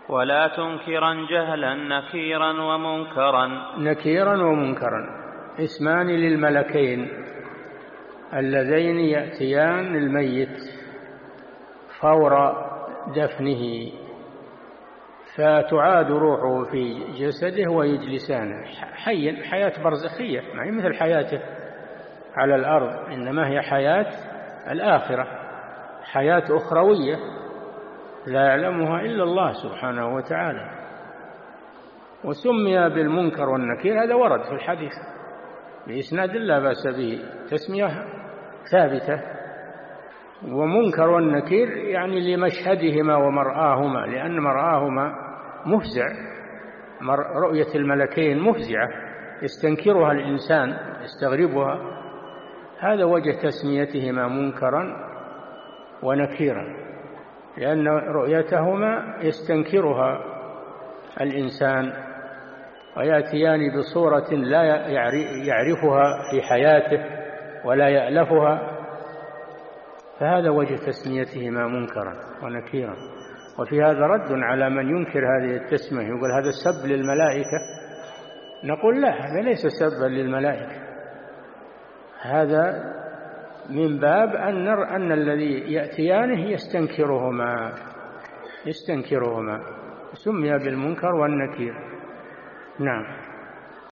ولا تنكرا جهلا نكيرا ومنكرا. نكيرا ومنكرا اسمان للملكين اللذين يأتيان الميت فور دفنه، فتعاد روحه في جسده ويجلسانه حياة برزخية، ما هي مثل حياته على الأرض، إنما هي حياة الآخرة، حياة أخروية لا يعلمها إلا الله سبحانه وتعالى. وسمي بالمنكر والنكير، هذا ورد في الحديث بإسناد لا بأس به، تسمية ثابتة. ومنكر والنكير يعني لمشهدهما ومرآهما، لأن مرآهما مفزع، رؤية الملكين مفزعة يستنكرها الإنسان يستغربها، هذا وجه تسميتهما منكرا ونكيرا، لأن رؤيتهما يستنكرها الإنسان ويأتيان بصورة لا يعرفها في حياته ولا يألفها، فهذا وجه تسميتهما منكرا ونكيرا. وفي هذا رد على من ينكر هذه التسمية، يقول هذا سب للملائكة، نقول لا، هذا ليس سبا للملائكة، هذا من باب أن الذي يأتيانه يستنكرهما، سمي بالمنكر والنكير. نعم.